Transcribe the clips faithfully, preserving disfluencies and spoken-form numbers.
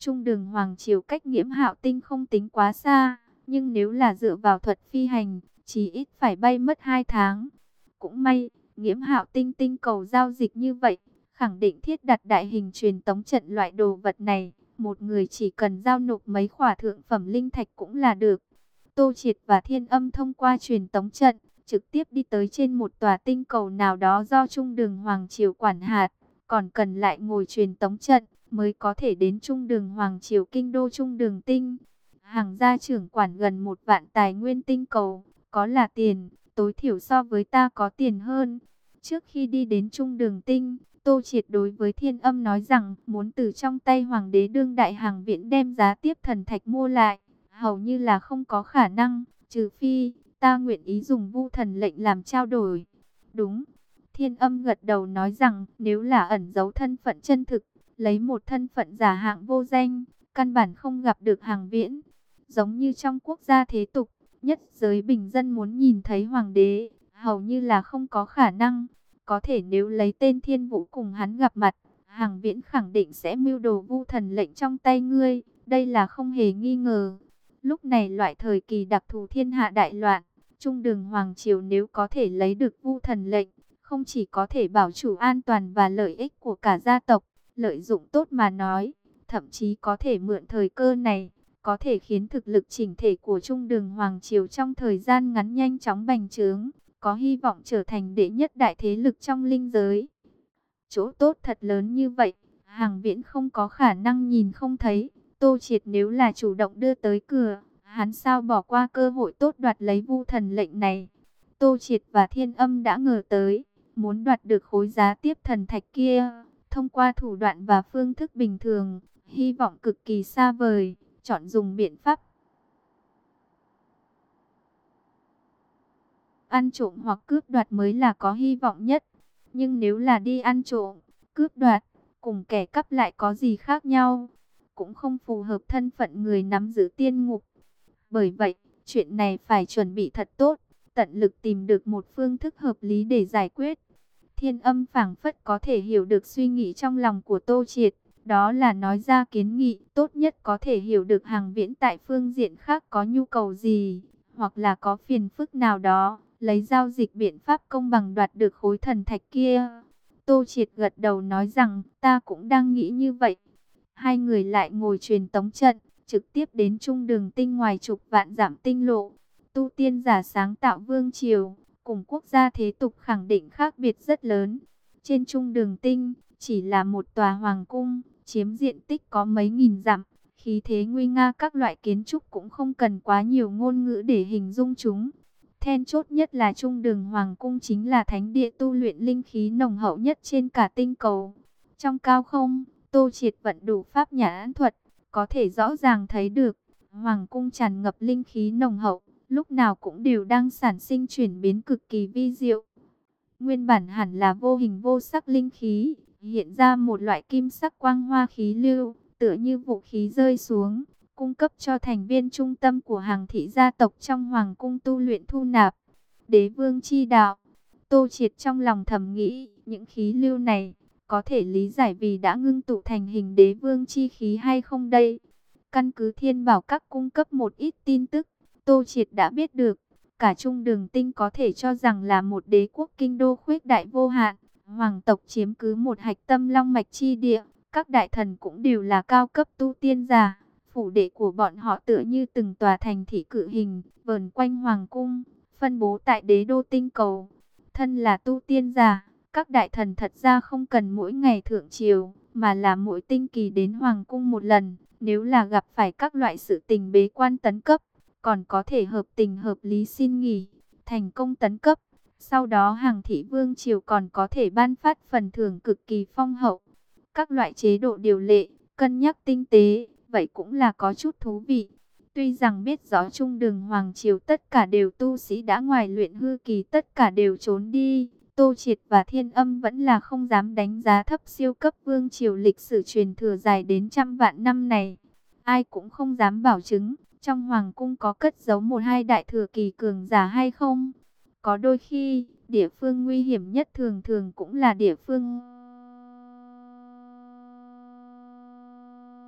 Trung Đường Hoàng Triều cách Nghiễm Hạo Tinh không tính quá xa, nhưng nếu là dựa vào thuật phi hành, chỉ ít phải bay mất hai tháng. Cũng may, Nghiễm Hạo Tinh tinh cầu giao dịch như vậy, khẳng định thiết đặt đại hình truyền tống trận loại đồ vật này, một người chỉ cần giao nộp mấy khỏa thượng phẩm linh thạch cũng là được. Tô Triệt và Thiên Âm thông qua truyền tống trận, trực tiếp đi tới trên một tòa tinh cầu nào đó do Trung Đường Hoàng Triều quản hạt, còn cần lại ngồi truyền tống trận mới có thể đến Trung Đường Hoàng Triều kinh đô Trung Đường Tinh. Hàng gia trưởng quản gần một vạn tài nguyên tinh cầu, có là tiền, tối thiểu so với ta có tiền hơn. Trước khi đi đến Trung Đường Tinh, Tô Triệt đối với Thiên Âm nói rằng muốn từ trong tay Hoàng đế đương đại hàng viễn đem giá tiếp thần thạch mua lại, hầu như là không có khả năng, trừ phi ta nguyện ý dùng vu thần lệnh làm trao đổi. Đúng. Thiên Âm gật đầu nói rằng nếu là ẩn giấu thân phận chân thực, lấy một thân phận giả hạng vô danh, căn bản không gặp được hàng viễn. Giống như trong quốc gia thế tục, nhất giới bình dân muốn nhìn thấy hoàng đế, hầu như là không có khả năng. Có thể nếu lấy tên Thiên Vũ cùng hắn gặp mặt, hàng viễn khẳng định sẽ mưu đồ vu thần lệnh trong tay ngươi, đây là không hề nghi ngờ. Lúc này loại thời kỳ đặc thù thiên hạ đại loạn, Trung Đường Hoàng Triều nếu có thể lấy được vu thần lệnh, không chỉ có thể bảo chủ an toàn và lợi ích của cả gia tộc, lợi dụng tốt mà nói, thậm chí có thể mượn thời cơ này, có thể khiến thực lực chỉnh thể của Trung Đường Hoàng Triều trong thời gian ngắn nhanh chóng bành trướng, có hy vọng trở thành đệ nhất đại thế lực trong linh giới. Chỗ tốt thật lớn như vậy, hàng viễn không có khả năng nhìn không thấy. Tô Triệt nếu là chủ động đưa tới cửa, hắn sao bỏ qua cơ hội tốt đoạt lấy vu thần lệnh này. Tô Triệt và Thiên Âm đã ngờ tới, muốn đoạt được khối giá tiếp thần thạch kia, thông qua thủ đoạn và phương thức bình thường, hy vọng cực kỳ xa vời, chọn dùng biện pháp ăn trộm hoặc cướp đoạt mới là có hy vọng nhất. Nhưng nếu là đi ăn trộm, cướp đoạt, cùng kẻ cắp lại có gì khác nhau, cũng không phù hợp thân phận người nắm giữ tiên ngục. Bởi vậy, chuyện này phải chuẩn bị thật tốt, tận lực tìm được một phương thức hợp lý để giải quyết. Thiên Âm phảng phất có thể hiểu được suy nghĩ trong lòng của Tô Triệt, đó là nói ra kiến nghị tốt nhất có thể hiểu được hàng viễn tại phương diện khác có nhu cầu gì, hoặc là có phiền phức nào đó, lấy giao dịch biện pháp công bằng đoạt được khối thần thạch kia. Tô Triệt gật đầu nói rằng, ta cũng đang nghĩ như vậy. Hai người lại ngồi truyền tống trận, trực tiếp đến Trung Đường Tinh ngoài chục vạn dặm tinh lộ. Tu tiên giả sáng tạo vương triều, cùng quốc gia thế tục khẳng định khác biệt rất lớn. Trên Trung Đường Tinh, chỉ là một tòa hoàng cung, chiếm diện tích có mấy nghìn dặm. Khí thế nguy nga các loại kiến trúc cũng không cần quá nhiều ngôn ngữ để hình dung chúng. Then chốt nhất là Trung Đường Hoàng Cung chính là thánh địa tu luyện linh khí nồng hậu nhất trên cả tinh cầu. Trong cao không, Tô Triệt vận đủ pháp nhãn thuật, có thể rõ ràng thấy được, Hoàng Cung tràn ngập linh khí nồng hậu, lúc nào cũng đều đang sản sinh chuyển biến cực kỳ vi diệu. Nguyên bản hẳn là vô hình vô sắc linh khí, hiện ra một loại kim sắc quang hoa khí lưu, tựa như vũ khí rơi xuống, cung cấp cho thành viên trung tâm của hàng thị gia tộc trong hoàng cung tu luyện thu nạp. Đế vương chi đạo, Tô Triệt trong lòng thầm nghĩ, những khí lưu này có thể lý giải vì đã ngưng tụ thành hình đế vương chi khí hay không đây? Căn cứ Thiên Bảo Các cung cấp một ít tin tức, Tô Triệt đã biết được, cả Trung Đường Tinh có thể cho rằng là một đế quốc kinh đô khuếch đại vô hạn, hoàng tộc chiếm cứ một hạch tâm long mạch chi địa, các đại thần cũng đều là cao cấp tu tiên giả. Phủ đệ của bọn họ tựa như từng tòa thành thị cự hình, vờn quanh hoàng cung, phân bố tại đế đô tinh cầu. Thân là tu tiên giả, các đại thần thật ra không cần mỗi ngày thượng triều, mà là mỗi tinh kỳ đến hoàng cung một lần. Nếu là gặp phải các loại sự tình bế quan tấn cấp, còn có thể hợp tình hợp lý xin nghỉ, thành công tấn cấp. Sau đó hàng thị vương triều còn có thể ban phát phần thưởng cực kỳ phong hậu. Các loại chế độ điều lệ, cân nhắc tinh tế, vậy cũng là có chút thú vị. Tuy rằng biết rõ Trung Đường Hoàng Triều tất cả đều tu sĩ đã ngoài luyện hư kỳ, tất cả đều trốn đi, Tô Triệt và Thiên Âm vẫn là không dám đánh giá thấp siêu cấp vương triều lịch sử truyền thừa dài đến trăm vạn năm này. Ai cũng không dám bảo chứng, trong hoàng cung có cất giấu một hai đại thừa kỳ cường giả hay không. Có đôi khi, địa phương nguy hiểm nhất thường thường cũng là địa phương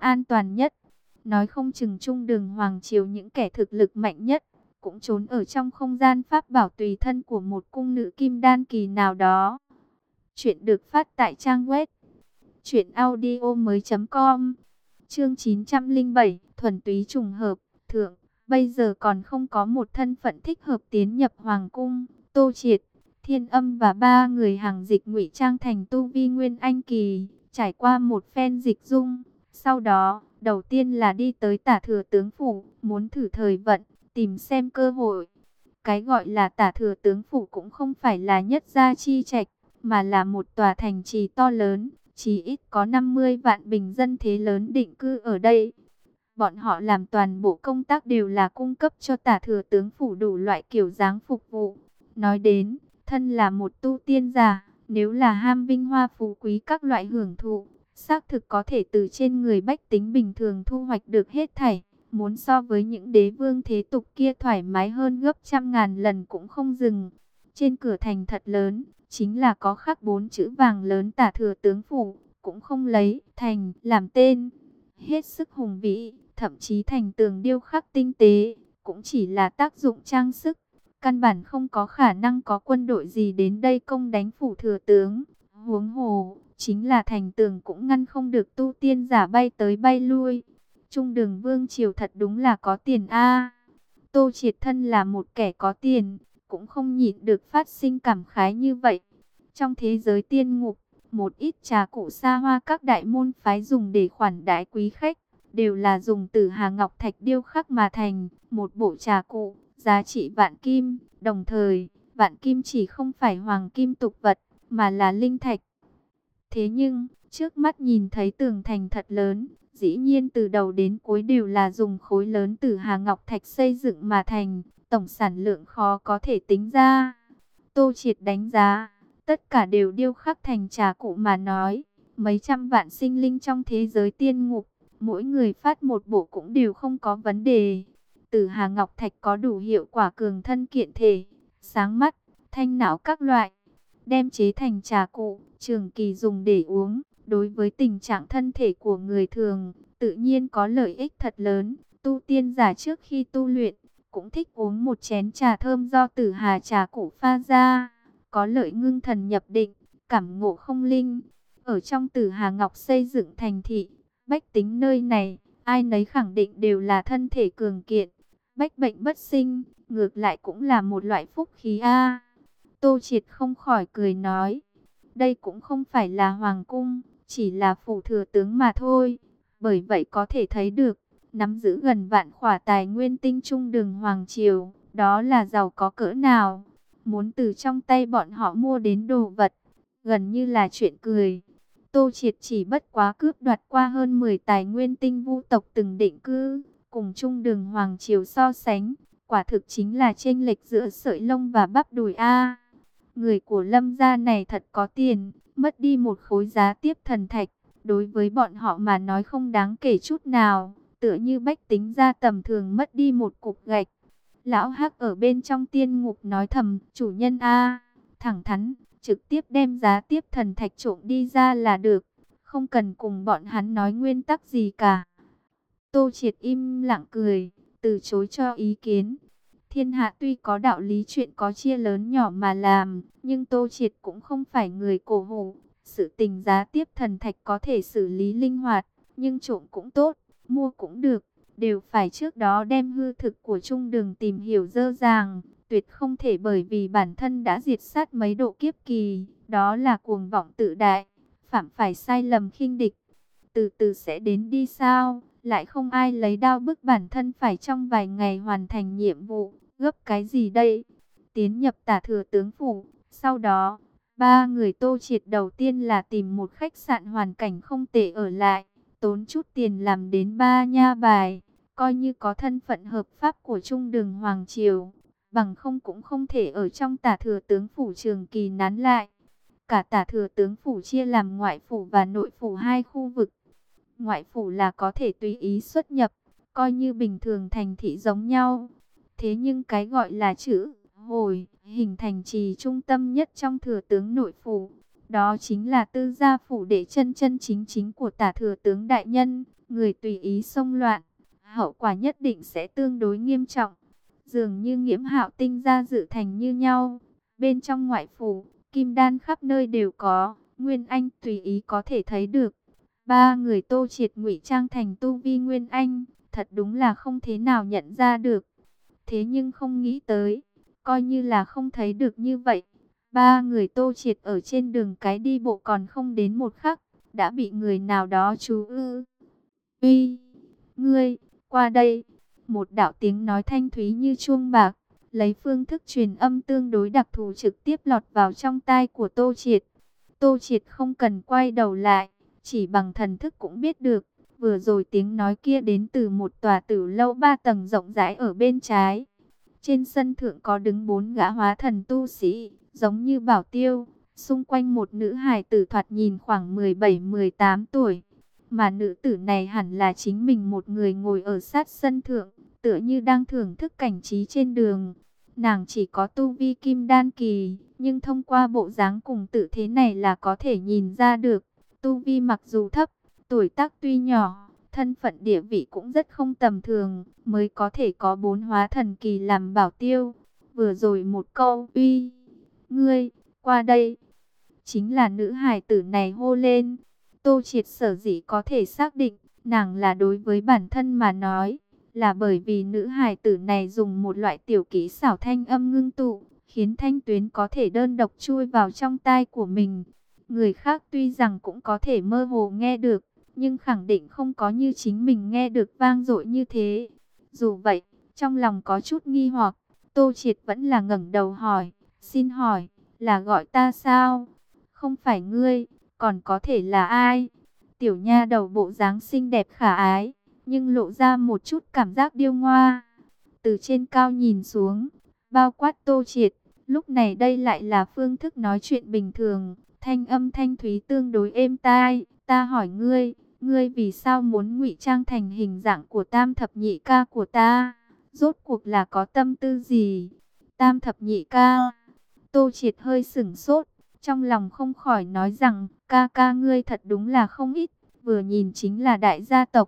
an toàn nhất. Nói không chừng Trung Đường Hoàng Triều những kẻ thực lực mạnh nhất cũng trốn ở trong không gian pháp bảo tùy thân của một cung nữ kim đan kỳ nào đó. Chuyện được phát tại trang web truyện audio mới chấm com. Chương chín trăm lẻ bảy, thuần túy trùng hợp. Thượng, bây giờ còn không có một thân phận thích hợp tiến nhập hoàng cung. Tô Triệt, Thiên Âm và ba người hàng dịch ngụy trang thành tu vi nguyên anh kỳ, trải qua một phen dịch dung. Sau đó, đầu tiên là đi tới Tả Thừa tướng phủ, muốn thử thời vận, tìm xem cơ hội. Cái gọi là Tả Thừa tướng phủ cũng không phải là nhất gia chi trạch, mà là một tòa thành trì to lớn, chỉ ít có năm mươi vạn bình dân thế lớn định cư ở đây. Bọn họ làm toàn bộ công tác đều là cung cấp cho Tả Thừa tướng phủ đủ loại kiểu dáng phục vụ. Nói đến, thân là một tu tiên giả, nếu là ham vinh hoa phú quý các loại hưởng thụ, xác thực có thể từ trên người bách tính bình thường thu hoạch được hết thảy. Muốn so với những đế vương thế tục kia thoải mái hơn gấp trăm ngàn lần cũng không dừng. Trên cửa thành thật lớn, chính là có khắc bốn chữ vàng lớn Tả Thừa tướng phủ, cũng không lấy thành làm tên. Hết sức hùng vĩ, thậm chí thành tường điêu khắc tinh tế, cũng chỉ là tác dụng trang sức. Căn bản không có khả năng có quân đội gì đến đây công đánh phủ thừa tướng. Huống hồ, chính là thành tường cũng ngăn không được tu tiên giả bay tới bay lui. Trung Đường Vương triều thật đúng là có tiền a. Tô Triệt thân là một kẻ có tiền, cũng không nhịn được phát sinh cảm khái như vậy. Trong thế giới tiên ngục, một ít trà cụ xa hoa các đại môn phái dùng để khoản đãi quý khách, đều là dùng từ hà ngọc thạch điêu khắc mà thành. Một bộ trà cụ, giá trị vạn kim, đồng thời, vạn kim chỉ không phải hoàng kim tục vật, mà là linh thạch. Thế nhưng, trước mắt nhìn thấy tường thành thật lớn, dĩ nhiên từ đầu đến cuối đều là dùng khối lớn từ hà ngọc thạch xây dựng mà thành, tổng sản lượng khó có thể tính ra. Tô Triệt đánh giá, tất cả đều điêu khắc thành trà cụ mà nói, mấy trăm vạn sinh linh trong thế giới tiên ngục, mỗi người phát một bộ cũng đều không có vấn đề. Tử hà ngọc thạch có đủ hiệu quả cường thân kiện thể, sáng mắt, thanh não các loại, đem chế thành trà cụ, trường kỳ dùng để uống. Đối với tình trạng thân thể của người thường, tự nhiên có lợi ích thật lớn. Tu tiên giả trước khi tu luyện, cũng thích uống một chén trà thơm do tử hà trà cụ pha ra, có lợi ngưng thần nhập định, cảm ngộ không linh. Ở trong tử hà ngọc xây dựng thành thị, bách tính nơi này, ai nấy khẳng định đều là thân thể cường kiện, bách bệnh bất sinh, ngược lại cũng là một loại phúc khí a. Tô Triệt không khỏi cười nói, đây cũng không phải là hoàng cung, chỉ là phủ thừa tướng mà thôi. Bởi vậy có thể thấy được, nắm giữ gần vạn khỏa tài nguyên tinh Trung Đường Hoàng Triều, đó là giàu có cỡ nào. Muốn từ trong tay bọn họ mua đến đồ vật, gần như là chuyện cười. Tô Triệt chỉ bất quá cướp đoạt qua hơn mười tài nguyên tinh vu tộc từng định cư, cùng Trung Đường Hoàng Triều so sánh, quả thực chính là chênh lệch giữa sợi lông và bắp đùi a. Người của Lâm gia này thật có tiền, mất đi một khối giá tiếp thần thạch, đối với bọn họ mà nói không đáng kể chút nào, tựa như bách tính gia tầm thường mất đi một cục gạch. Lão Hắc ở bên trong tiên ngục nói thầm, chủ nhân a, thẳng thắn, trực tiếp đem giá tiếp thần thạch trộm đi ra là được, không cần cùng bọn hắn nói nguyên tắc gì cả. Tô Triệt im lặng cười, từ chối cho ý kiến. Thiên hạ tuy có đạo lý chuyện có chia lớn nhỏ mà làm, nhưng Tô Triệt cũng không phải người cổ hủ. Sự tình giá tiếp thần thạch có thể xử lý linh hoạt, nhưng trộm cũng tốt, mua cũng được, đều phải trước đó đem hư thực của Trung Đường tìm hiểu dơ dàng, tuyệt không thể bởi vì bản thân đã diệt sát mấy độ kiếp kỳ, đó là cuồng vọng tự đại, phạm phải sai lầm khinh địch. Từ từ sẽ đến đi sao, lại không ai lấy đao bức bản thân phải trong vài ngày hoàn thành nhiệm vụ, gấp cái gì đây? Tiến nhập Tả Thừa tướng phủ, sau đó, ba người Tô Triệt đầu tiên là tìm một khách sạn hoàn cảnh không tệ ở lại, tốn chút tiền làm đến ba nha bài, coi như có thân phận hợp pháp của Trung Đường Hoàng Triều, bằng không cũng không thể ở trong Tả Thừa tướng phủ trường kỳ nán lại. Cả Tả Thừa tướng phủ chia làm ngoại phủ và nội phủ hai khu vực. Ngoại phủ là có thể tùy ý xuất nhập, coi như bình thường thành thị giống nhau. Thế nhưng cái gọi là chữ hồi hình thành trì trung tâm nhất trong thừa tướng nội phủ, đó chính là tư gia phủ để chân chân chính chính của Tả Thừa tướng đại nhân. người tùy ý xông loạn, hậu quả nhất định sẽ tương đối nghiêm trọng. Dường như Nghiễm Hạo Tinh ra dự thành như nhau, bên trong ngoại phủ, kim đan khắp nơi đều có, Nguyên Anh tùy ý có thể thấy được. Ba người Tô Triệt ngụy trang thành tu vi Nguyên Anh, thật đúng là không thế nào nhận ra được. Thế nhưng không nghĩ tới, coi như là không thấy được như vậy. Ba người Tô Triệt ở trên đường cái đi bộ còn không đến một khắc, đã bị người nào đó chú ư. Uy, ngươi, qua đây. Một đạo tiếng nói thanh thúy như chuông bạc, lấy phương thức truyền âm tương đối đặc thù trực tiếp lọt vào trong tai của Tô Triệt. Tô Triệt không cần quay đầu lại, chỉ bằng thần thức cũng biết được. Vừa rồi tiếng nói kia đến từ một tòa tử lâu ba tầng rộng rãi ở bên trái. Trên sân thượng có đứng bốn gã hóa thần tu sĩ, giống như bảo tiêu. Xung quanh một nữ hài tử thoạt nhìn khoảng mười bảy mười tám tuổi. Mà nữ tử này hẳn là chính mình một người ngồi ở sát sân thượng, tựa như đang thưởng thức cảnh trí trên đường. Nàng chỉ có tu vi kim đan kỳ, nhưng thông qua bộ dáng cùng tự thế này là có thể nhìn ra được. Tu vi mặc dù thấp, tuổi tác tuy nhỏ, thân phận địa vị cũng rất không tầm thường, mới có thể có bốn hóa thần kỳ làm bảo tiêu. Vừa rồi một câu uy, ngươi, qua đây, chính là nữ hài tử này hô lên. Tô Triệt sở dĩ có thể xác định, nàng là đối với bản thân mà nói, là bởi vì nữ hài tử này dùng một loại tiểu kỹ xảo thanh âm ngưng tụ, khiến thanh tuyến có thể đơn độc chui vào trong tai của mình. Người khác tuy rằng cũng có thể mơ hồ nghe được, nhưng khẳng định không có như chính mình nghe được vang dội như thế. Dù vậy, trong lòng có chút nghi hoặc, Tô Triệt vẫn là ngẩng đầu hỏi, xin hỏi, là gọi ta sao? Không phải ngươi, còn có thể là ai? Tiểu nha đầu bộ dáng xinh đẹp khả ái, nhưng lộ ra một chút cảm giác điêu ngoa. Từ trên cao nhìn xuống, bao quát Tô Triệt, lúc này đây lại là phương thức nói chuyện bình thường, thanh âm thanh thúy tương đối êm tai. Ta hỏi ngươi, ngươi vì sao muốn ngụy trang thành hình dạng của tam thập nhị ca của ta? Rốt cuộc là có tâm tư gì? Tam thập nhị ca? Tô Triệt hơi sửng sốt, trong lòng không khỏi nói rằng, ca ca ngươi thật đúng là không ít, vừa nhìn chính là đại gia tộc.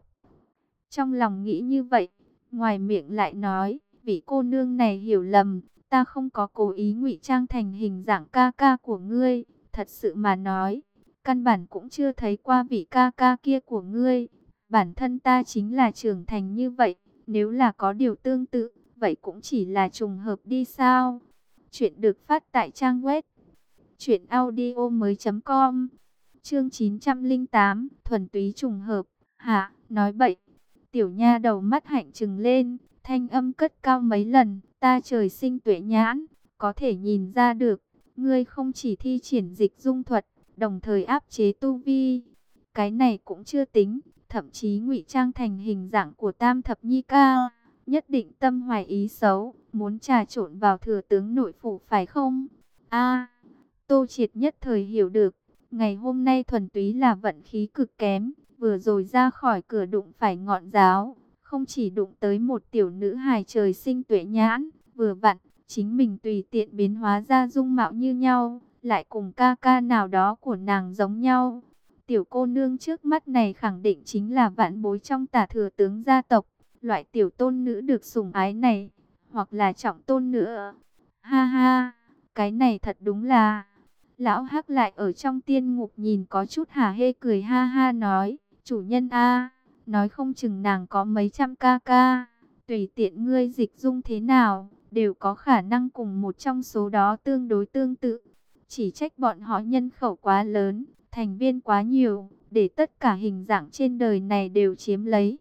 Trong lòng nghĩ như vậy, ngoài miệng lại nói, vị cô nương này hiểu lầm, ta không có cố ý ngụy trang thành hình dạng ca ca của ngươi, thật sự mà nói, căn bản cũng chưa thấy qua vị ca ca kia của ngươi. Bản thân ta chính là trưởng thành như vậy, nếu là có điều tương tự, vậy cũng chỉ là trùng hợp đi sao? Chuyện được phát tại trang web truyện audio mới chấm com. Chương chín trăm lẻ tám, thuần túy trùng hợp. Hả, nói bậy. Tiểu nha đầu mắt hạnh trừng lên, thanh âm cất cao mấy lần, ta trời sinh tuệ nhãn, có thể nhìn ra được, ngươi không chỉ thi triển dịch dung thuật, đồng thời áp chế tu vi. Cái này cũng chưa tính, thậm chí ngụy trang thành hình dạng của tam thập nhi ca, nhất định tâm hoài ý xấu, muốn trà trộn vào thừa tướng nội phủ phải không? A, Tô Triệt nhất thời hiểu được, ngày hôm nay thuần túy là vận khí cực kém, vừa rồi ra khỏi cửa đụng phải ngọn giáo, không chỉ đụng tới một tiểu nữ hài trời sinh tuệ nhãn, vừa vặn, chính mình tùy tiện biến hóa ra dung mạo như nhau, lại cùng ca ca nào đó của nàng giống nhau. Tiểu cô nương trước mắt này khẳng định chính là vạn bối trong tả thừa tướng gia tộc, loại tiểu tôn nữ được sủng ái này, hoặc là trọng tôn nữa. Ha ha, cái này thật đúng là... Lão Hắc lại ở trong tiên ngục nhìn có chút hả hê cười ha ha nói, chủ nhân a, nói không chừng nàng có mấy trăm ca ca, tùy tiện ngươi dịch dung thế nào, đều có khả năng cùng một trong số đó tương đối tương tự. Chỉ trách bọn họ nhân khẩu quá lớn, thành viên quá nhiều, để tất cả hình dạng trên đời này đều chiếm lấy.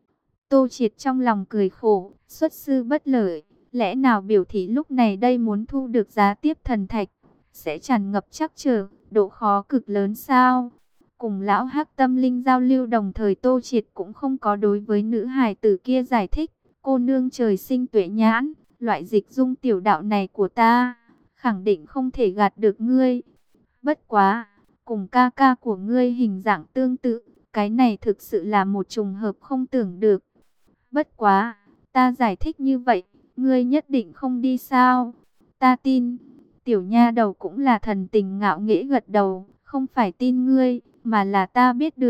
Tô Triệt trong lòng cười khổ, xuất sư bất lợi, lẽ nào biểu thị lúc này đây muốn thu được giá tiếp thần thạch, sẽ tràn ngập trắc trở, độ khó cực lớn sao? Cùng lão Hắc tâm linh giao lưu đồng thời Tô Triệt cũng không có đối với nữ hài tử kia giải thích, cô nương trời sinh tuệ nhãn, loại dịch dung tiểu đạo này của ta, khẳng định không thể gạt được ngươi. Bất quá, cùng ca ca của ngươi hình dạng tương tự, cái này thực sự là một trùng hợp không tưởng được. Bất quá, ta giải thích như vậy, ngươi nhất định không đi sao? Ta tin. Tiểu nha đầu cũng là thần tình ngạo nghễ gật đầu, không phải tin ngươi, mà là ta biết được,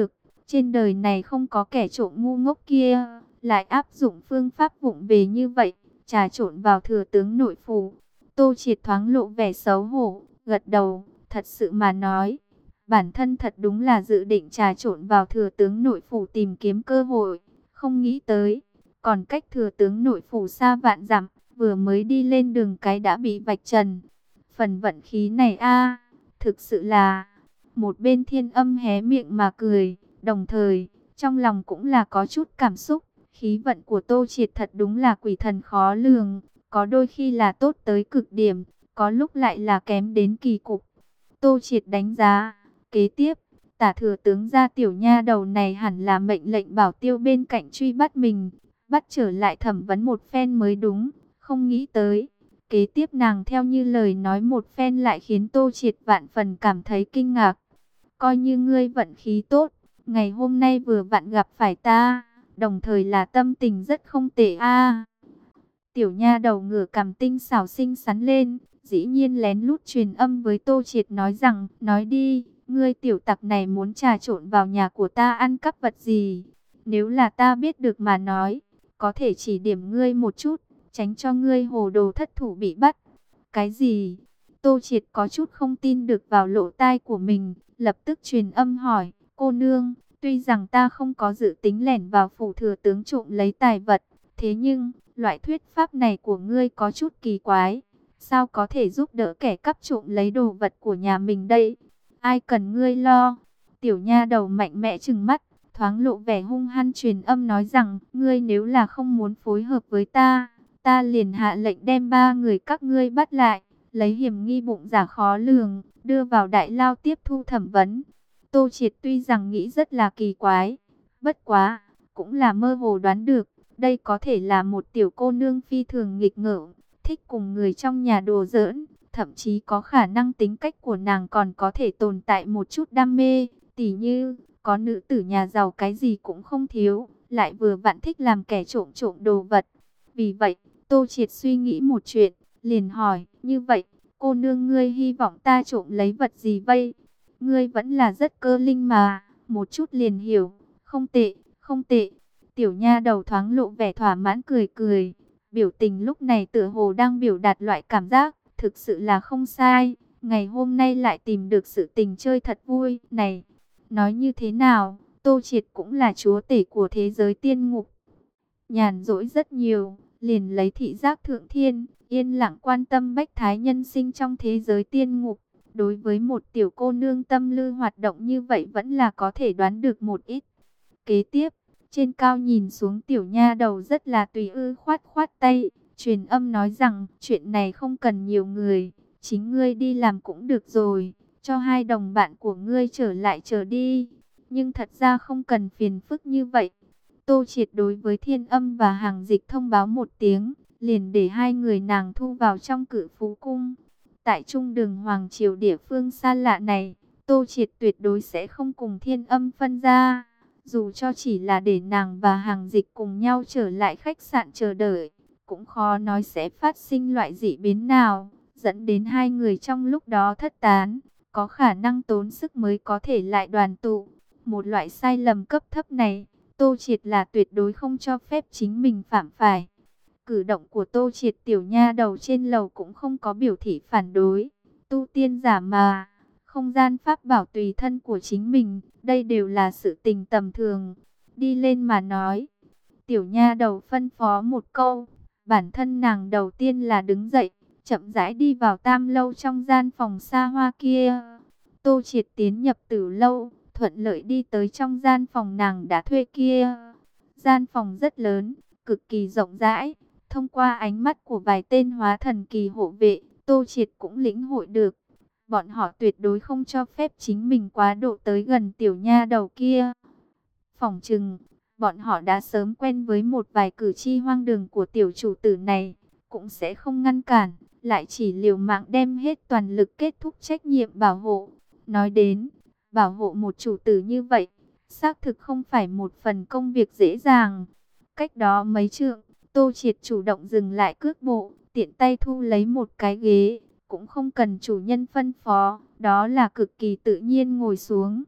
Trên đời này không có kẻ trộm ngu ngốc kia, lại áp dụng phương pháp vụng về như vậy, trà trộn vào thừa tướng nội phủ. Tô Triệt thoáng lộ vẻ xấu hổ, gật đầu, thật sự mà nói, bản thân thật đúng là dự định trà trộn vào thừa tướng nội phủ tìm kiếm cơ hội, không nghĩ tới, còn cách thừa tướng nội phủ xa vạn dặm, vừa mới đi lên đường cái đã bị vạch trần. Phần vận khí này a, thực sự là... Một bên Thiên Âm hé miệng mà cười, đồng thời, trong lòng cũng là có chút cảm xúc. Khí vận của Tô Triệt thật đúng là quỷ thần khó lường, có đôi khi là tốt tới cực điểm, có lúc lại là kém đến kỳ cục. Tô Triệt đánh giá, kế tiếp, Tả thừa tướng gia tiểu nha đầu này hẳn là mệnh lệnh bảo tiêu bên cạnh truy bắt mình, bắt trở lại thẩm vấn một phen mới đúng, không nghĩ tới. Kế tiếp nàng theo như lời nói một phen lại khiến Tô Triệt vạn phần cảm thấy kinh ngạc. Coi như ngươi vận khí tốt, ngày hôm nay vừa vặn gặp phải ta, đồng thời là tâm tình rất không tệ a. Tiểu nha đầu ngửa cằm tinh xảo xinh xắn lên, dĩ nhiên lén lút truyền âm với Tô Triệt nói rằng, nói đi, ngươi tiểu tặc này muốn trà trộn vào nhà của ta ăn cắp vật gì? Nếu là ta biết được mà nói, có thể chỉ điểm ngươi một chút, tránh cho ngươi hồ đồ thất thủ bị bắt. Cái gì? Tô Triệt có chút không tin được vào lỗ tai của mình, lập tức truyền âm hỏi, cô nương, tuy rằng ta không có dự tính lẻn vào phủ thừa tướng trộm lấy tài vật, thế nhưng, loại thuyết pháp này của ngươi có chút kỳ quái, sao có thể giúp đỡ kẻ cắp trộm lấy đồ vật của nhà mình đây? Ai cần ngươi lo? Tiểu nha đầu mạnh mẽ trừng mắt, thoáng lộ vẻ hung hăng truyền âm nói rằng, ngươi nếu là không muốn phối hợp với ta, ta liền hạ lệnh đem ba người các ngươi bắt lại, lấy hiểm nghi bụng giả khó lường, đưa vào đại lao tiếp thu thẩm vấn. Tô Triệt tuy rằng nghĩ rất là kỳ quái, bất quá, cũng là mơ hồ đoán được, đây có thể là một tiểu cô nương phi thường nghịch ngợm, thích cùng người trong nhà đùa giỡn, thậm chí có khả năng tính cách của nàng còn có thể tồn tại một chút đam mê, tỉ như, có nữ tử nhà giàu cái gì cũng không thiếu, lại vừa vặn thích làm kẻ trộm trộm đồ vật. Vì vậy, Tô Triệt suy nghĩ một chuyện, liền hỏi, như vậy, cô nương ngươi hy vọng ta trộm lấy vật gì vậy? Ngươi vẫn là rất cơ linh mà, một chút liền hiểu, không tệ, không tệ. Tiểu nha đầu thoáng lộ vẻ thỏa mãn cười cười, biểu tình lúc này tựa hồ đang biểu đạt loại cảm giác, thực sự là không sai, ngày hôm nay lại tìm được sự tình chơi thật vui. Này, nói như thế nào, Tô Triệt cũng là chúa tể của thế giới tiên ngục. Nhàn rỗi rất nhiều, liền lấy thị giác thượng thiên, yên lặng quan tâm bách thái nhân sinh trong thế giới tiên ngục. Đối với một tiểu cô nương tâm lư hoạt động như vậy vẫn là có thể đoán được một ít. Kế tiếp, trên cao nhìn xuống tiểu nha đầu rất là tùy ư khoát khoát tay, truyền âm nói rằng chuyện này không cần nhiều người, chính ngươi đi làm cũng được rồi, cho hai đồng bạn của ngươi trở lại chờ đi. Nhưng thật ra không cần phiền phức như vậy. Tô Triệt đối với Thiên Âm và Hàng Dịch thông báo một tiếng, liền để hai người nàng thu vào trong Cự Phú Cung. Tại trung đường Hoàng Triều địa phương xa lạ này, Tô Triệt tuyệt đối sẽ không cùng Thiên Âm phân ra. Dù cho chỉ là để nàng và Hàng Dịch cùng nhau trở lại khách sạn chờ đợi, cũng khó nói sẽ phát sinh loại dị biến nào, dẫn đến hai người trong lúc đó thất tán, có khả năng tốn sức mới có thể lại đoàn tụ. Một loại sai lầm cấp thấp này, Tô Triệt là tuyệt đối không cho phép chính mình phạm phải. Cử động của Tô Triệt tiểu nha đầu trên lầu cũng không có biểu thị phản đối. Tu tiên giả mà, không gian pháp bảo tùy thân của chính mình, đây đều là sự tình tầm thường. Đi lên mà nói. Tiểu nha đầu phân phó một câu, bản thân nàng đầu tiên là đứng dậy, chậm rãi đi vào tam lâu trong gian phòng xa hoa kia. Tô Triệt tiến nhập tử lâu, thuận lợi đi tới trong gian phòng nàng đã thuê kia. Gian phòng rất lớn, cực kỳ rộng rãi. Thông qua ánh mắt của vài tên hóa thần kỳ hộ vệ, Tô Triệt cũng lĩnh hội được. Bọn họ tuyệt đối không cho phép chính mình quá độ tới gần tiểu nha đầu kia. Phỏng chừng, bọn họ đã sớm quen với một vài cử chi hoang đường của tiểu chủ tử này, cũng sẽ không ngăn cản, lại chỉ liều mạng đem hết toàn lực kết thúc trách nhiệm bảo hộ. Nói đến, bảo hộ một chủ tử như vậy, xác thực không phải một phần công việc dễ dàng. Cách đó mấy trượng, Tô Triệt chủ động dừng lại cước bộ, tiện tay thu lấy một cái ghế, cũng không cần chủ nhân phân phó, đó là cực kỳ tự nhiên ngồi xuống.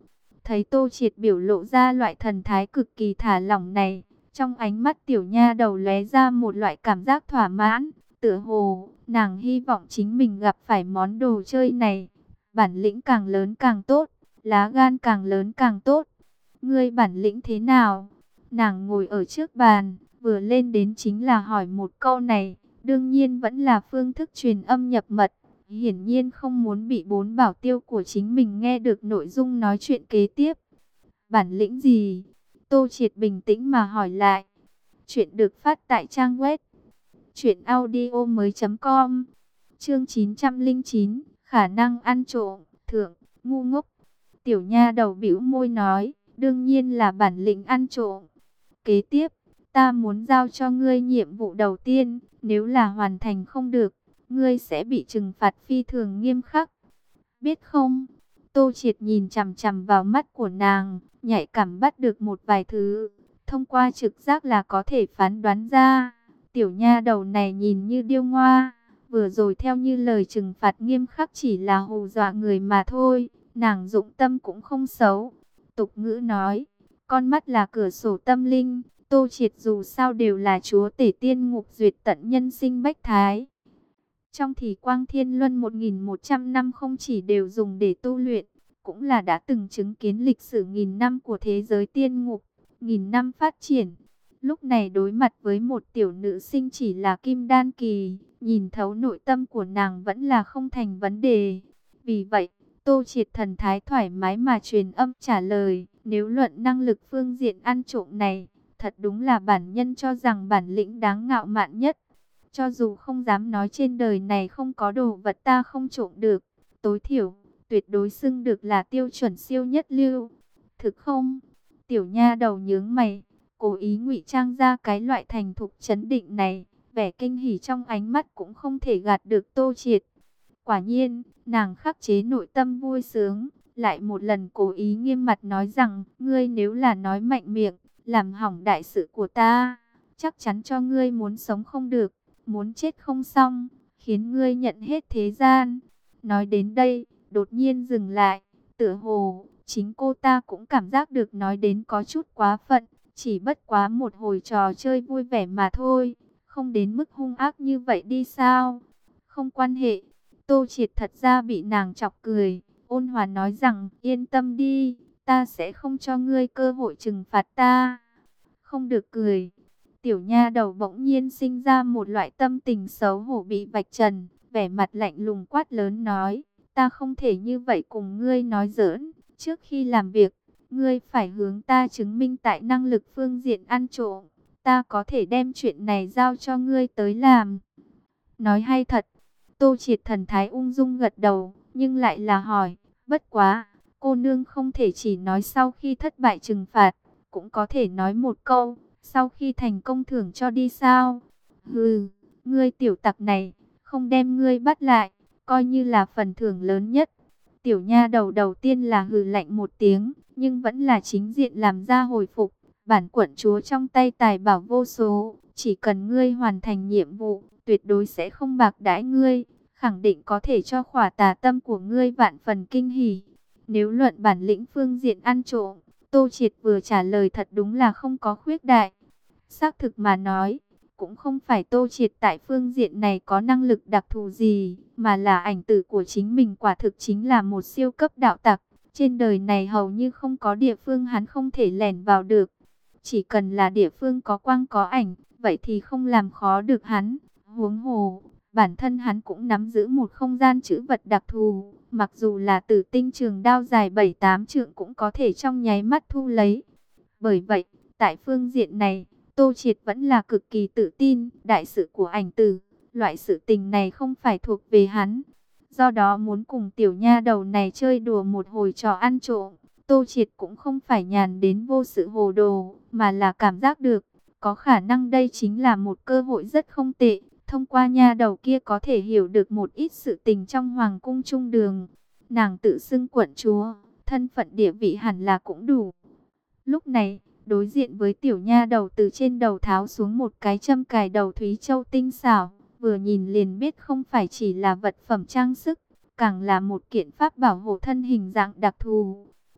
Thấy Tô Triệt biểu lộ ra loại thần thái cực kỳ thả lỏng này, trong ánh mắt tiểu nha đầu lóe ra một loại cảm giác thỏa mãn, tựa hồ nàng hy vọng chính mình gặp phải món đồ chơi này. Bản lĩnh càng lớn càng tốt, lá gan càng lớn càng tốt. Ngươi bản lĩnh thế nào? Nàng ngồi ở trước bàn, vừa lên đến chính là hỏi một câu này, đương nhiên vẫn là phương thức truyền âm nhập mật. Hiển nhiên không muốn bị bốn bảo tiêu của chính mình nghe được nội dung nói chuyện kế tiếp. Bản lĩnh gì? Tô Triệt bình tĩnh mà hỏi lại. Chuyện được phát tại trang web truyện audio mới chấm com. Chương chín trăm lẻ chín, khả năng ăn trộm, thượng, ngu ngốc. Tiểu nha đầu bĩu môi nói, đương nhiên là bản lĩnh ăn trộm. Kế tiếp, ta muốn giao cho ngươi nhiệm vụ đầu tiên, nếu là hoàn thành không được, ngươi sẽ bị trừng phạt phi thường nghiêm khắc. Biết không? Tô Triệt nhìn chằm chằm vào mắt của nàng, nhạy cảm bắt được một vài thứ, thông qua trực giác là có thể phán đoán ra. Tiểu nha đầu này nhìn như điêu ngoa, vừa rồi theo như lời trừng phạt nghiêm khắc chỉ là hù dọa người mà thôi, nàng dụng tâm cũng không xấu. Tục ngữ nói, con mắt là cửa sổ tâm linh, Tô Triệt dù sao đều là chúa tể tiên ngục duyệt tận nhân sinh bách thái. Trong thì Quang Thiên Luân một nghìn một trăm năm không chỉ đều dùng để tu luyện, cũng là đã từng chứng kiến lịch sử nghìn năm của thế giới tiên ngục, nghìn năm phát triển. Lúc này đối mặt với một tiểu nữ sinh chỉ là kim đan kỳ, nhìn thấu nội tâm của nàng vẫn là không thành vấn đề. Vì vậy, Tô Triệt thần thái thoải mái mà truyền âm trả lời, nếu luận năng lực phương diện ăn trộm này, thật đúng là bản nhân cho rằng bản lĩnh đáng ngạo mạn nhất. Cho dù không dám nói trên đời này không có đồ vật ta không trộm được, tối thiểu, tuyệt đối xưng được là tiêu chuẩn siêu nhất lưu. Thực không? Tiểu nha đầu nhướng mày, cố ý ngụy trang ra cái loại thành thục trấn định này, vẻ kinh hỉ trong ánh mắt cũng không thể gạt được Tô Triệt. Quả nhiên, nàng khắc chế nội tâm vui sướng, lại một lần cố ý nghiêm mặt nói rằng, ngươi nếu là nói mạnh miệng, làm hỏng đại sự của ta, chắc chắn cho ngươi muốn sống không được, muốn chết không xong, khiến ngươi nhận hết thế gian. Nói đến đây, đột nhiên dừng lại, tựa hồ, chính cô ta cũng cảm giác được nói đến có chút quá phận, chỉ bất quá một hồi trò chơi vui vẻ mà thôi, không đến mức hung ác như vậy đi sao? Không quan hệ. Tô Triệt thật ra bị nàng chọc cười, ôn hòa nói rằng, yên tâm đi, ta sẽ không cho ngươi cơ hội trừng phạt ta. Không được cười. Tiểu nha đầu bỗng nhiên sinh ra một loại tâm tình xấu hổ bị vạch trần, vẻ mặt lạnh lùng quát lớn nói, ta không thể như vậy cùng ngươi nói giỡn, trước khi làm việc, ngươi phải hướng ta chứng minh tại năng lực phương diện ăn trộm, ta có thể đem chuyện này giao cho ngươi tới làm. Nói hay thật. Tô Triệt thần thái ung dung gật đầu, nhưng lại là hỏi, bất quá, cô nương không thể chỉ nói sau khi thất bại trừng phạt, cũng có thể nói một câu, sau khi thành công thưởng cho đi sao? Hừ, ngươi tiểu tặc này, không đem ngươi bắt lại, coi như là phần thưởng lớn nhất. Tiểu nha đầu đầu tiên là hừ lạnh một tiếng, nhưng vẫn là chính diện làm ra hồi phục. Bản quận chúa trong tay tài bảo vô số, chỉ cần ngươi hoàn thành nhiệm vụ, tuyệt đối sẽ không bạc đãi ngươi, khẳng định có thể cho khỏa tà tâm của ngươi vạn phần kinh hỉ. Nếu luận bản lĩnh phương diện ăn trộm, Tô Triệt vừa trả lời thật đúng là không có khuyết đại. Xác thực mà nói, cũng không phải Tô Triệt tại phương diện này có năng lực đặc thù gì, mà là ảnh tử của chính mình quả thực chính là một siêu cấp đạo tặc. Trên đời này hầu như không có địa phương hắn không thể lẻn vào được. Chỉ cần là địa phương có quang có ảnh, vậy thì không làm khó được hắn. Huống hồ, bản thân hắn cũng nắm giữ một không gian trữ vật đặc thù, mặc dù là tử tinh trường đao dài bảy tám trượng cũng có thể trong nháy mắt thu lấy. Bởi vậy, tại phương diện này, Tô Triệt vẫn là cực kỳ tự tin, đại sự của ảnh tử, loại sự tình này không phải thuộc về hắn. Do đó muốn cùng tiểu nha đầu này chơi đùa một hồi trò ăn trộm, Tô Triệt cũng không phải nhàn đến vô sự hồ đồ, mà là cảm giác được, có khả năng đây chính là một cơ hội rất không tệ. Thông qua nha đầu kia có thể hiểu được một ít sự tình trong hoàng cung trung đường. Nàng tự xưng quận chúa, thân phận địa vị hẳn là cũng đủ. Lúc này, đối diện với tiểu nha đầu từ trên đầu tháo xuống một cái châm cài đầu Thúy Châu tinh xảo, vừa nhìn liền biết không phải chỉ là vật phẩm trang sức, càng là một kiện pháp bảo hộ thân hình dạng đặc thù.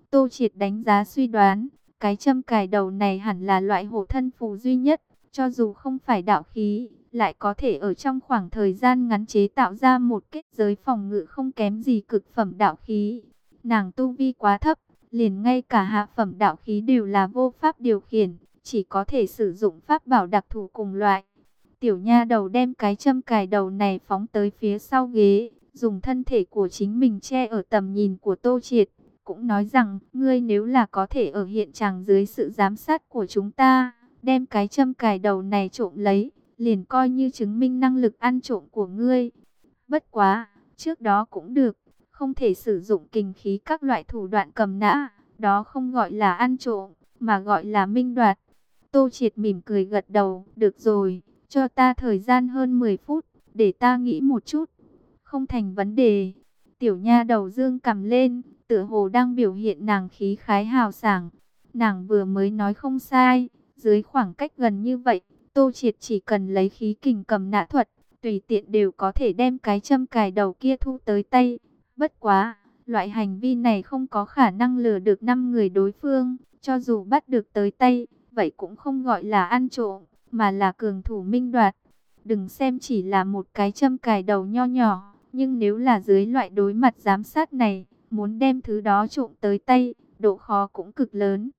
Tô Triệt đánh giá suy đoán, cái châm cài đầu này hẳn là loại hộ thân phù duy nhất, cho dù không phải đạo khí, lại có thể ở trong khoảng thời gian ngắn chế tạo ra một kết giới phòng ngự không kém gì cực phẩm đạo khí. Nàng tu vi quá thấp, liền ngay cả hạ phẩm đạo khí đều là vô pháp điều khiển, chỉ có thể sử dụng pháp bảo đặc thù cùng loại. Tiểu nha đầu đem cái châm cài đầu này phóng tới phía sau ghế, dùng thân thể của chính mình che ở tầm nhìn của Tô Triệt, cũng nói rằng, ngươi nếu là có thể ở hiện trạng dưới sự giám sát của chúng ta, đem cái châm cài đầu này trộm lấy, liền coi như chứng minh năng lực ăn trộm của ngươi. Bất quá, trước đó cũng được, không thể sử dụng kình khí các loại thủ đoạn cầm nã, đó không gọi là ăn trộm, mà gọi là minh đoạt. Tô Triệt mỉm cười gật đầu, được rồi, cho ta thời gian hơn mười phút, để ta nghĩ một chút. Không thành vấn đề. Tiểu nha đầu dương cầm lên, tựa hồ đang biểu hiện nàng khí khái hào sảng. Nàng vừa mới nói không sai, dưới khoảng cách gần như vậy, Tô Triệt chỉ cần lấy khí kình cầm nã thuật, tùy tiện đều có thể đem cái châm cài đầu kia thu tới tay. Bất quá, loại hành vi này không có khả năng lừa được năm người đối phương, cho dù bắt được tới tay, vậy cũng không gọi là ăn trộm, mà là cường thủ minh đoạt. Đừng xem chỉ là một cái châm cài đầu nho nhỏ, nhưng nếu là dưới loại đối mặt giám sát này, muốn đem thứ đó trộm tới tay, độ khó cũng cực lớn.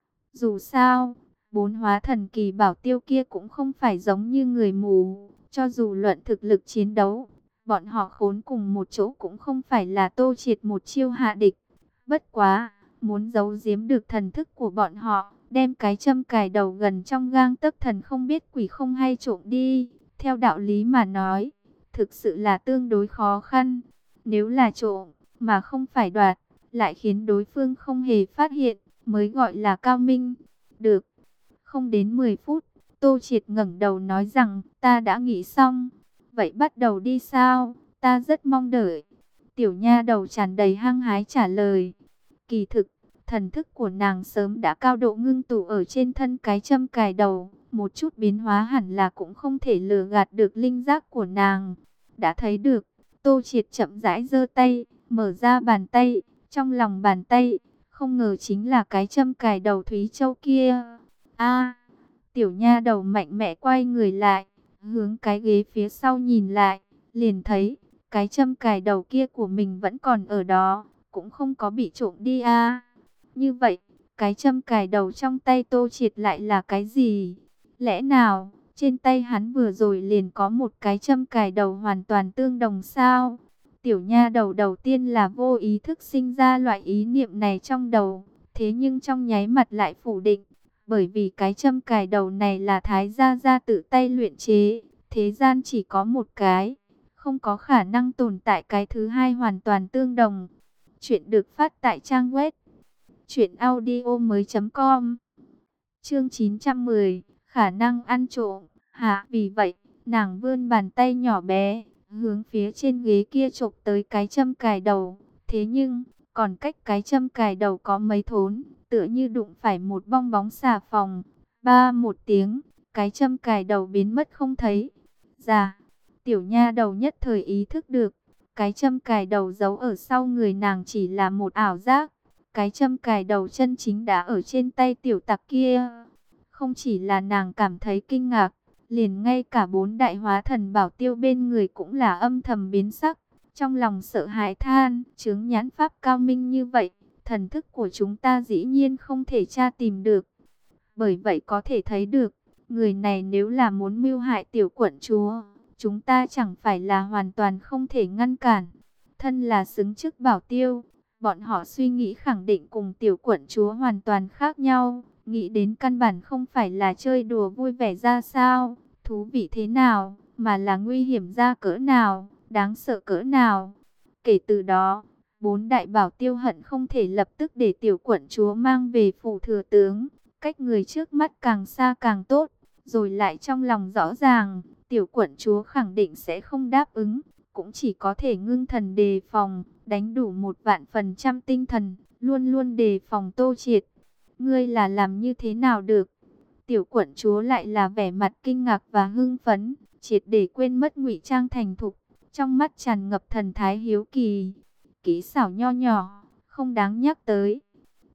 Dù sao, bốn hóa thần kỳ bảo tiêu kia cũng không phải giống như người mù, cho dù luận thực lực chiến đấu, bọn họ khốn cùng một chỗ cũng không phải là Tô Triệt một chiêu hạ địch. Bất quá, muốn giấu giếm được thần thức của bọn họ, đem cái châm cài đầu gần trong gang tấc thần không biết quỷ không hay trộm đi, theo đạo lý mà nói, thực sự là tương đối khó khăn. Nếu là trộm, mà không phải đoạt, lại khiến đối phương không hề phát hiện, mới gọi là cao minh. Được, không đến mười phút, Tô Triệt ngẩng đầu nói rằng, ta đã nghĩ xong. Vậy bắt đầu đi sao? Ta rất mong đợi. Tiểu nha đầu tràn đầy hăng hái trả lời. Kỳ thực, thần thức của nàng sớm đã cao độ ngưng tụ ở trên thân cái châm cài đầu. Một chút biến hóa hẳn là cũng không thể lừa gạt được linh giác của nàng. Đã thấy được, Tô Triệt chậm rãi giơ tay, mở ra bàn tay. Trong lòng bàn tay, không ngờ chính là cái châm cài đầu Thúy Châu kia. A, tiểu nha đầu mạnh mẽ quay người lại, hướng cái ghế phía sau nhìn lại, liền thấy cái châm cài đầu kia của mình vẫn còn ở đó, cũng không có bị trộm đi a. Như vậy, cái châm cài đầu trong tay Tô Triệt lại là cái gì? Lẽ nào, trên tay hắn vừa rồi liền có một cái châm cài đầu hoàn toàn tương đồng sao? Tiểu nha đầu đầu tiên là vô ý thức sinh ra loại ý niệm này trong đầu, thế nhưng trong nháy mặt lại phủ định. Bởi vì cái châm cài đầu này là Thái Gia Gia tự tay luyện chế, thế gian chỉ có một cái, không có khả năng tồn tại cái thứ hai hoàn toàn tương đồng. Chuyện được phát tại trang web truyện audio mới chấm com. Chương chín trăm mười, khả năng ăn trộm. Hả, vì vậy, nàng vươn bàn tay nhỏ bé, hướng phía trên ghế kia chộp tới cái châm cài đầu. Thế nhưng, còn cách cái châm cài đầu có mấy thốn, tựa như đụng phải một bong bóng xà phòng. Ba một tiếng, cái châm cài đầu biến mất không thấy. Dạ, tiểu nha đầu nhất thời ý thức được, cái châm cài đầu giấu ở sau người nàng chỉ là một ảo giác. Cái châm cài đầu chân chính đã ở trên tay tiểu tặc kia. Không chỉ là nàng cảm thấy kinh ngạc, liền ngay cả bốn đại hóa thần bảo tiêu bên người cũng là âm thầm biến sắc. Trong lòng sợ hãi than, chướng nhãn pháp cao minh như vậy, thần thức của chúng ta dĩ nhiên không thể tra tìm được. Bởi vậy có thể thấy được, người này nếu là muốn mưu hại tiểu quận chúa, chúng ta chẳng phải là hoàn toàn không thể ngăn cản. Thân là xứng chức bảo tiêu, bọn họ suy nghĩ khẳng định cùng tiểu quận chúa hoàn toàn khác nhau. Nghĩ đến căn bản không phải là chơi đùa vui vẻ ra sao, thú vị thế nào, mà là nguy hiểm ra cỡ nào, đáng sợ cỡ nào. Kể từ đó, bốn đại bảo tiêu hận không thể lập tức để tiểu quận chúa mang về phủ thừa tướng, cách người trước mắt càng xa càng tốt. Rồi lại trong lòng rõ ràng, tiểu quận chúa khẳng định sẽ không đáp ứng, cũng chỉ có thể ngưng thần đề phòng, đánh đủ một vạn phần trăm tinh thần, luôn luôn đề phòng Tô Triệt. Ngươi là làm như thế nào được? Tiểu quận chúa lại là vẻ mặt kinh ngạc và hưng phấn, triệt để quên mất ngụy trang thành thục, trong mắt tràn ngập thần thái hiếu kỳ. Kỹ xảo nho nhỏ, không đáng nhắc tới.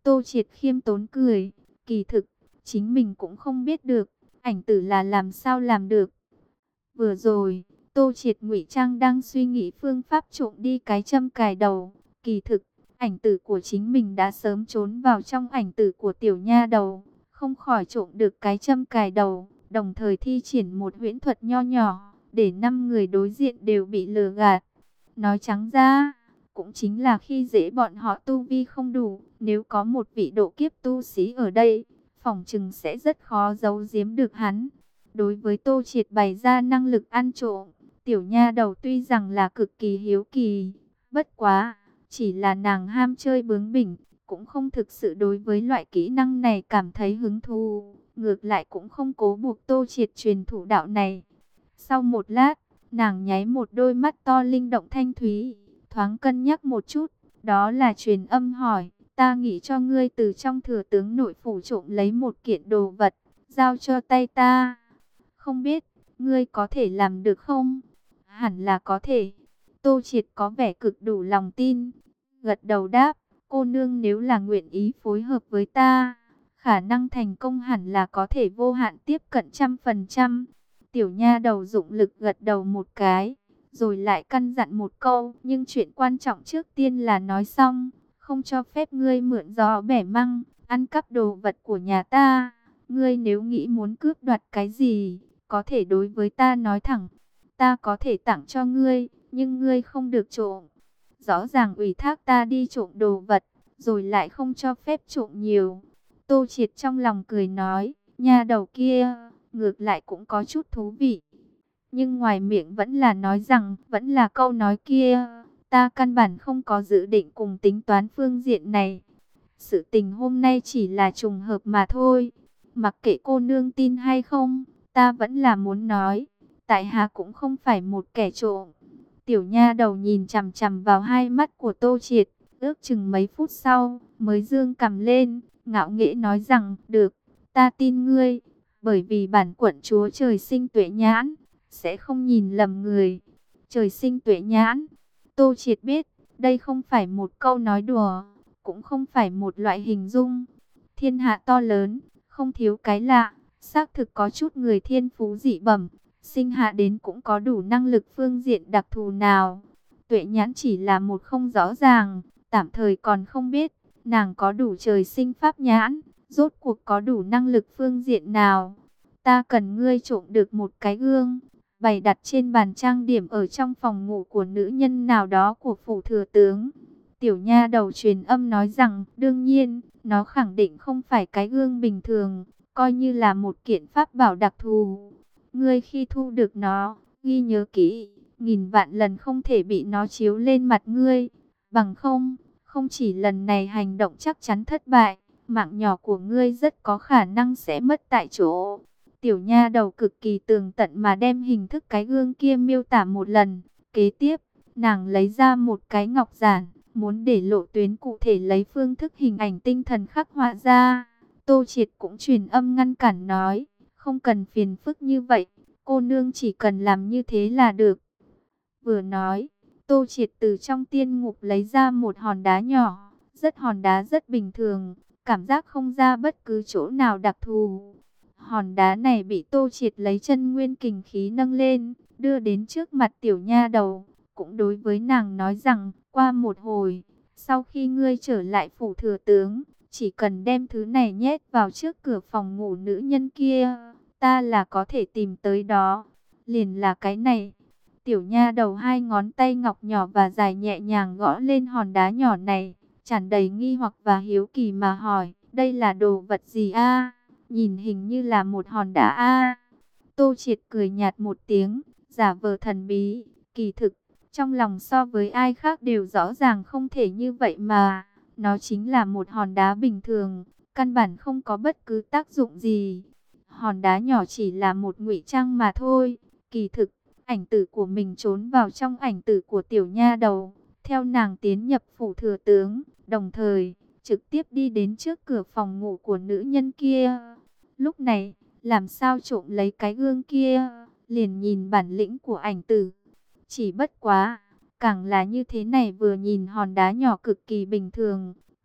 Tô Triệt khiêm tốn cười, kỳ thực, chính mình cũng không biết được, ảnh tử là làm sao làm được. Vừa rồi, Tô Triệt ngụy trang đang suy nghĩ phương pháp trộm đi cái châm cài đầu. Kỳ thực, ảnh tử của chính mình đã sớm trốn vào trong ảnh tử của tiểu nha đầu, không khỏi trộm được cái châm cài đầu, đồng thời thi triển một huyễn thuật nho nhỏ, để năm người đối diện đều bị lừa gạt. Nói trắng ra, cũng chính là khi dễ bọn họ tu vi không đủ, nếu có một vị độ kiếp tu sĩ ở đây, phỏng chừng sẽ rất khó giấu giếm được hắn. Đối với Tô Triệt bày ra năng lực ăn trộm, tiểu nha đầu tuy rằng là cực kỳ hiếu kỳ, bất quá, chỉ là nàng ham chơi bướng bỉnh, cũng không thực sự đối với loại kỹ năng này cảm thấy hứng thú, ngược lại cũng không cố buộc Tô Triệt truyền thủ đạo này. Sau một lát, nàng nháy một đôi mắt to linh động thanh thúy, thoáng cân nhắc một chút, đó là truyền âm hỏi, ta nghĩ cho ngươi từ trong thừa tướng nội phủ trộm lấy một kiện đồ vật, giao cho tay ta. Không biết, ngươi có thể làm được không? Hẳn là có thể. Tô Triệt có vẻ cực đủ lòng tin. Gật đầu đáp, cô nương nếu là nguyện ý phối hợp với ta, khả năng thành công hẳn là có thể vô hạn tiếp cận trăm phần trăm. Tiểu nha đầu dụng lực gật đầu một cái, rồi lại căn dặn một câu. Nhưng chuyện quan trọng trước tiên là nói xong, không cho phép ngươi mượn gió bẻ măng, ăn cắp đồ vật của nhà ta. Ngươi nếu nghĩ muốn cướp đoạt cái gì, có thể đối với ta nói thẳng, ta có thể tặng cho ngươi, nhưng ngươi không được trộm. Rõ ràng ủy thác ta đi trộm đồ vật, rồi lại không cho phép trộm nhiều. Tô Triệt trong lòng cười nói, nha đầu kia, ngược lại cũng có chút thú vị. Nhưng ngoài miệng vẫn là nói rằng, vẫn là câu nói kia, ta căn bản không có dự định cùng tính toán phương diện này. Sự tình hôm nay chỉ là trùng hợp mà thôi. Mặc kệ cô nương tin hay không, ta vẫn là muốn nói, tại hạ cũng không phải một kẻ trộm. Tiểu nha đầu nhìn chằm chằm vào hai mắt của Tô Triệt, ước chừng mấy phút sau, mới dương cằm lên, ngạo nghễ nói rằng, được, ta tin ngươi, bởi vì bản quận chúa trời sinh tuệ nhãn, sẽ không nhìn lầm người. Trời sinh tuệ nhãn, Tô Triệt biết, đây không phải một câu nói đùa, cũng không phải một loại hình dung. Thiên hạ to lớn, không thiếu cái lạ, xác thực có chút người thiên phú dị bẩm, sinh hạ đến cũng có đủ năng lực phương diện đặc thù nào. Tuệ nhãn chỉ là một không rõ ràng, tạm thời còn không biết, nàng có đủ trời sinh pháp nhãn, rốt cuộc có đủ năng lực phương diện nào. Ta cần ngươi trộm được một cái gương, bày đặt trên bàn trang điểm ở trong phòng ngủ của nữ nhân nào đó của phủ thừa tướng. Tiểu nha đầu truyền âm nói rằng, đương nhiên, nó khẳng định không phải cái gương bình thường, coi như là một kiện pháp bảo đặc thù. Ngươi khi thu được nó, ghi nhớ kỹ, nghìn vạn lần không thể bị nó chiếu lên mặt ngươi. Bằng không, không chỉ lần này hành động chắc chắn thất bại, mạng nhỏ của ngươi rất có khả năng sẽ mất tại chỗ. Tiểu nha đầu cực kỳ tường tận mà đem hình thức cái gương kia miêu tả một lần. Kế tiếp, nàng lấy ra một cái ngọc giản, muốn để lộ tuyến cụ thể lấy phương thức hình ảnh tinh thần khắc họa ra. Tô Triệt cũng truyền âm ngăn cản nói, không cần phiền phức như vậy, cô nương chỉ cần làm như thế là được. Vừa nói, Tô Triệt từ trong tiên ngục lấy ra một hòn đá nhỏ, rất hòn đá rất bình thường, cảm giác không ra bất cứ chỗ nào đặc thù. Hòn đá này bị Tô Triệt lấy chân nguyên kình khí nâng lên, đưa đến trước mặt tiểu nha đầu, cũng đối với nàng nói rằng, qua một hồi, sau khi ngươi trở lại phủ thừa tướng, chỉ cần đem thứ này nhét vào trước cửa phòng ngủ nữ nhân kia, ta là có thể tìm tới đó. Liền là cái này. Tiểu nha đầu hai ngón tay ngọc nhỏ và dài nhẹ nhàng gõ lên hòn đá nhỏ này, tràn đầy nghi hoặc và hiếu kỳ mà hỏi, đây là đồ vật gì a? Nhìn hình như là một hòn đá a. Tô Triệt cười nhạt một tiếng, giả vờ thần bí, kỳ thực, trong lòng so với ai khác đều rõ ràng không thể như vậy mà. Nó chính là một hòn đá bình thường, căn bản không có bất cứ tác dụng gì. Hòn đá nhỏ chỉ là một ngụy trang mà thôi. Kỳ thực, ảnh tử của mình trốn vào trong ảnh tử của tiểu nha đầu, theo nàng tiến nhập phủ thừa tướng, đồng thời trực tiếp đi đến trước cửa phòng ngủ của nữ nhân kia. Lúc này, làm sao trộm lấy cái gương kia, liền nhìn bản lĩnh của ảnh tử. Chỉ bất quá, càng là như thế này, vừa nhìn hòn đá nhỏ cực kỳ bình thường,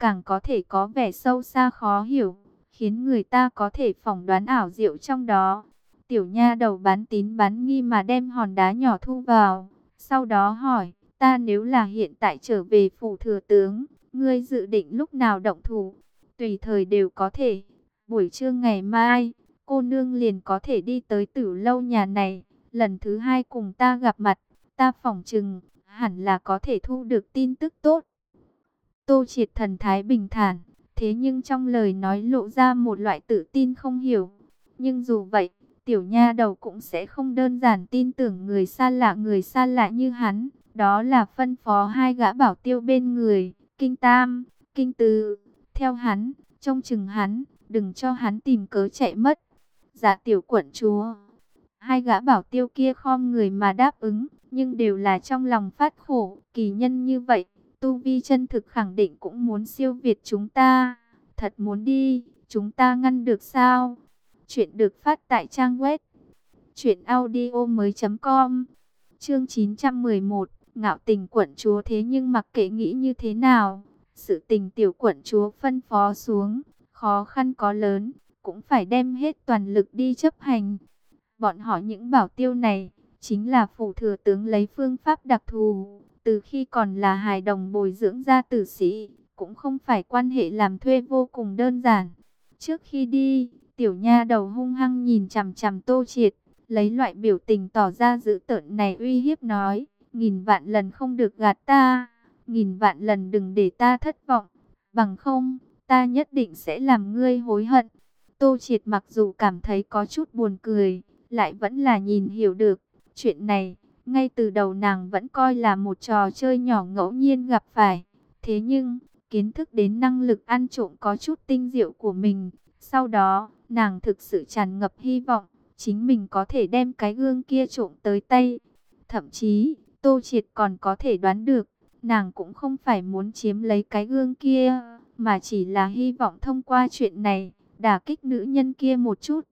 càng có thể có vẻ sâu xa khó hiểu, khiến người ta có thể phỏng đoán ảo diệu trong đó. Tiểu nha đầu bán tín bán nghi mà đem hòn đá nhỏ thu vào, sau đó hỏi, ta nếu là hiện tại trở về phủ thừa tướng, ngươi dự định lúc nào động thủ? Tùy thời đều có thể. Buổi trưa ngày mai, cô nương liền có thể đi tới Tử lâu nhà này, lần thứ hai cùng ta gặp mặt, ta phỏng chừng hẳn là có thể thu được tin tức tốt. Tô Triệt thần thái bình thản, thế nhưng trong lời nói lộ ra một loại tự tin không hiểu. Nhưng dù vậy, tiểu nha đầu cũng sẽ không đơn giản tin tưởng người xa lạ người xa lạ như hắn. Đó là phân phó hai gã bảo tiêu bên người, Kinh Tam, Kinh Tứ, theo hắn, trông chừng hắn, đừng cho hắn tìm cớ chạy mất. Dạ tiểu quận chúa. Hai gã bảo tiêu kia khom người mà đáp ứng, nhưng đều là trong lòng phát khổ. Kỳ nhân như vậy, tu vi chân thực khẳng định cũng muốn siêu việt chúng ta. Thật muốn đi, chúng ta ngăn được sao? Chuyện được phát tại trang web truyện audio mới chấm com. Chương chín trăm mười một, ngạo tình quận chúa. Thế nhưng mặc kệ nghĩ như thế nào, sự tình tiểu quận chúa phân phó xuống, khó khăn có lớn, cũng phải đem hết toàn lực đi chấp hành. Bọn họ những bảo tiêu này, chính là phủ thừa tướng lấy phương pháp đặc thù, từ khi còn là hài đồng bồi dưỡng ra tử sĩ, cũng không phải quan hệ làm thuê vô cùng đơn giản. Trước khi đi, tiểu nha đầu hung hăng nhìn chằm chằm Tô Triệt, lấy loại biểu tình tỏ ra dữ tợn này uy hiếp nói, nghìn vạn lần không được gạt ta, nghìn vạn lần đừng để ta thất vọng, bằng không, ta nhất định sẽ làm ngươi hối hận. Tô Triệt mặc dù cảm thấy có chút buồn cười, lại vẫn là nhìn hiểu được, chuyện này, ngay từ đầu nàng vẫn coi là một trò chơi nhỏ ngẫu nhiên gặp phải. Thế nhưng, kiến thức đến năng lực ăn trộm có chút tinh diệu của mình, sau đó, nàng thực sự tràn ngập hy vọng, chính mình có thể đem cái gương kia trộm tới tay. Thậm chí, Tô Triệt còn có thể đoán được, nàng cũng không phải muốn chiếm lấy cái gương kia, mà chỉ là hy vọng thông qua chuyện này, đả kích nữ nhân kia một chút.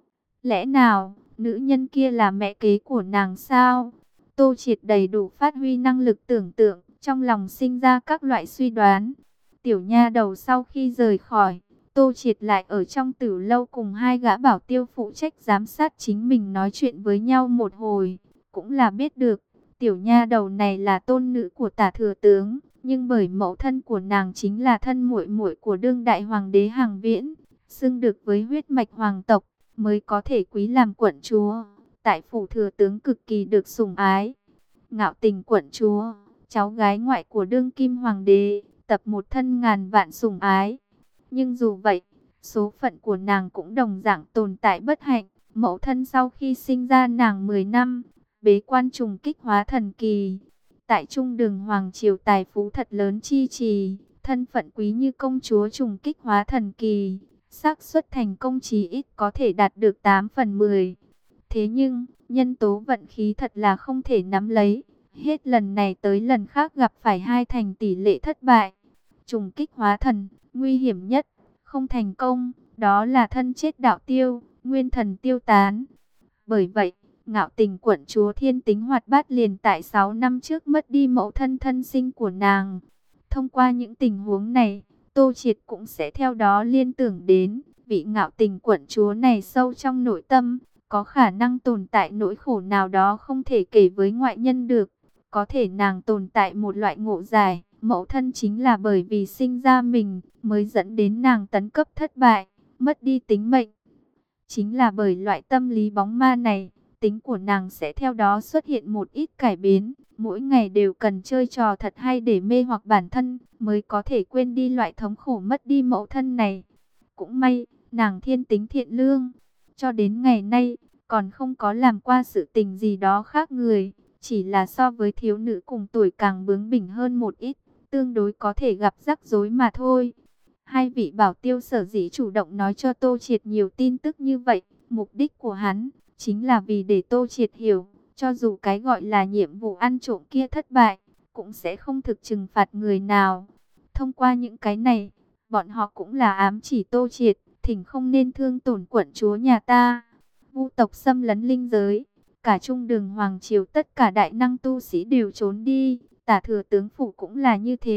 Lẽ nào, nữ nhân kia là mẹ kế của nàng sao? Tô Triệt đầy đủ phát huy năng lực tưởng tượng, trong lòng sinh ra các loại suy đoán. Tiểu nha đầu sau khi rời khỏi, Tô Triệt lại ở trong Tử lâu cùng hai gã bảo tiêu phụ trách giám sát chính mình nói chuyện với nhau một hồi. Cũng là biết được, tiểu nha đầu này là tôn nữ của Tả thừa tướng, nhưng bởi mẫu thân của nàng chính là thân muội muội của đương đại hoàng đế Hàng Viễn, xưng được với huyết mạch hoàng tộc, mới có thể quý làm quận chúa. Tại phủ thừa tướng cực kỳ được sủng ái. Ngạo tình quận chúa, cháu gái ngoại của đương kim hoàng đế, tập một thân ngàn vạn sủng ái. Nhưng dù vậy, số phận của nàng cũng đồng dạng tồn tại bất hạnh. Mẫu thân sau khi sinh ra nàng mười năm, bế quan trùng kích hóa thần kỳ. Tại trung đường hoàng triều tài phú thật lớn chi trì, thân phận quý như công chúa trùng kích hóa thần kỳ, xác suất thành công chí ít có thể đạt được tám phần mười. Thế nhưng, nhân tố vận khí thật là không thể nắm lấy. Hết lần này tới lần khác gặp phải hai thành tỷ lệ thất bại. Trùng kích hóa thần, nguy hiểm nhất, không thành công, đó là thân chết đạo tiêu, nguyên thần tiêu tán. Bởi vậy, ngạo tình quận chúa thiên tính hoạt bát liền tại sáu năm trước mất đi mẫu thân thân sinh của nàng. Thông qua những tình huống này, Tô Triệt cũng sẽ theo đó liên tưởng đến, vị ngạo tình quận chúa này sâu trong nội tâm, có khả năng tồn tại nỗi khổ nào đó không thể kể với ngoại nhân được. Có thể nàng tồn tại một loại ngộ giải, mẫu thân chính là bởi vì sinh ra mình, mới dẫn đến nàng tấn cấp thất bại, mất đi tính mệnh. Chính là bởi loại tâm lý bóng ma này, tính của nàng sẽ theo đó xuất hiện một ít cải biến, mỗi ngày đều cần chơi trò thật hay để mê hoặc bản thân, mới có thể quên đi loại thống khổ mất đi mẫu thân này. Cũng may, nàng thiên tính thiện lương, cho đến ngày nay, còn không có làm qua sự tình gì đó khác người, chỉ là so với thiếu nữ cùng tuổi càng bướng bỉnh hơn một ít, tương đối có thể gặp rắc rối mà thôi. Hai vị bảo tiêu sở dĩ chủ động nói cho Tô Triệt nhiều tin tức như vậy, mục đích của hắn chính là vì để Tô Triệt hiểu, cho dù cái gọi là nhiệm vụ ăn trộm kia thất bại, cũng sẽ không thực trừng phạt người nào. Thông qua những cái này, bọn họ cũng là ám chỉ Tô Triệt, thỉnh không nên thương tổn quận chúa nhà ta. Vu tộc xâm lấn linh giới, cả trung đường hoàng triều tất cả đại năng tu sĩ đều trốn đi, Tả thừa tướng phủ cũng là như thế.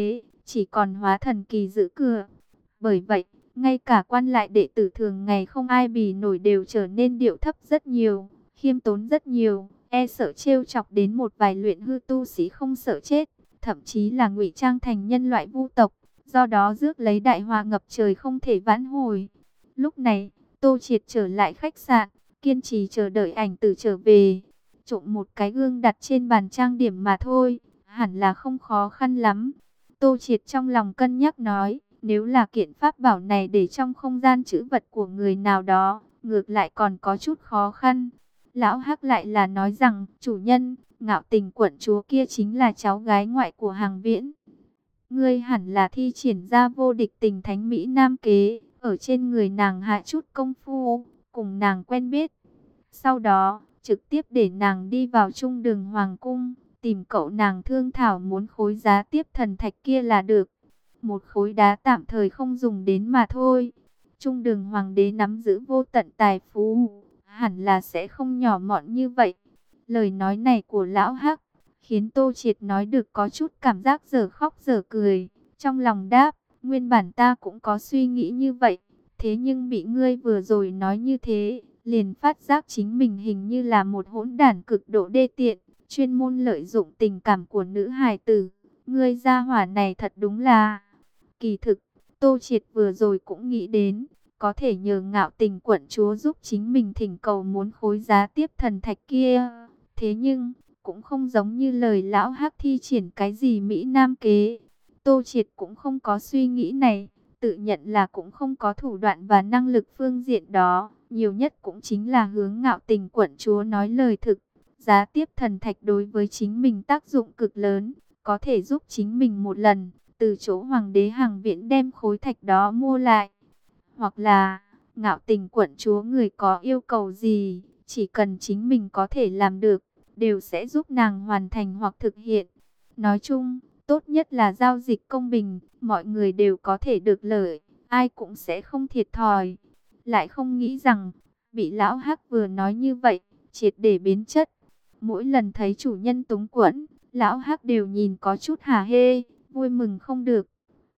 chỉ còn hóa thần kỳ giữ cửa. Bởi vậy, ngay cả quan lại đệ tử thường ngày không ai bì nổi đều trở nên điệu thấp rất nhiều, khiêm tốn rất nhiều, e sợ trêu chọc đến một vài luyện hư tu sĩ không sợ chết, thậm chí là ngụy trang thành nhân loại vu tộc, do đó rước lấy đại họa ngập trời không thể vãn hồi. Lúc này, Tô Triệt trở lại khách sạn, kiên trì chờ đợi ảnh tử trở về. Trộm một cái gương đặt trên bàn trang điểm mà thôi, hẳn là không khó khăn lắm. Tô Triệt trong lòng cân nhắc nói, nếu là kiện pháp bảo này để trong không gian trữ vật của người nào đó, ngược lại còn có chút khó khăn. Lão Hắc lại là nói rằng, chủ nhân, Ngạo Tình quận chúa kia chính là cháu gái ngoại của Hàng Viễn. Ngươi hẳn là thi triển ra vô địch tình thánh Mỹ Nam kế, ở trên người nàng hạ chút công phu, cùng nàng quen biết. Sau đó, trực tiếp để nàng đi vào trung đường hoàng cung, tìm cậu nàng thương thảo muốn khối giá tiếp thần thạch kia là được. Một khối đá tạm thời không dùng đến mà thôi. Trung đường hoàng đế nắm giữ vô tận tài phú, hẳn là sẽ không nhỏ mọn như vậy. Lời nói này của lão Hắc khiến Tô Triệt nói được có chút cảm giác dở khóc dở cười. Trong lòng đáp, nguyên bản ta cũng có suy nghĩ như vậy. Thế nhưng bị ngươi vừa rồi nói như thế, liền phát giác chính mình hình như là một hỗn đản cực độ đê tiện, chuyên môn lợi dụng tình cảm của nữ hài tử. Ngươi gia hỏa này thật đúng là... Kỳ thực, Tô Triệt vừa rồi cũng nghĩ đến, có thể nhờ Ngạo Tình quận chúa giúp chính mình thỉnh cầu muốn khối giá tiếp thần thạch kia. Thế nhưng, cũng không giống như lời lão Hắc thi triển cái gì Mỹ Nam kế. Tô Triệt cũng không có suy nghĩ này, tự nhận là cũng không có thủ đoạn và năng lực phương diện đó. Nhiều nhất cũng chính là hướng Ngạo Tình quận chúa nói lời thực. Giá tiếp thần thạch đối với chính mình tác dụng cực lớn, có thể giúp chính mình một lần từ chỗ hoàng đế Hàng Viễn đem khối thạch đó mua lại. Hoặc là, Ngạo Tình quận chúa người có yêu cầu gì, chỉ cần chính mình có thể làm được, đều sẽ giúp nàng hoàn thành hoặc thực hiện. Nói chung, tốt nhất là giao dịch công bình, mọi người đều có thể được lợi, ai cũng sẽ không thiệt thòi. Lại không nghĩ rằng, bị lão Hắc vừa nói như vậy, triệt để biến chất. Mỗi lần thấy chủ nhân túng quẫn, lão Hắc đều nhìn có chút hả hê, vui mừng không được.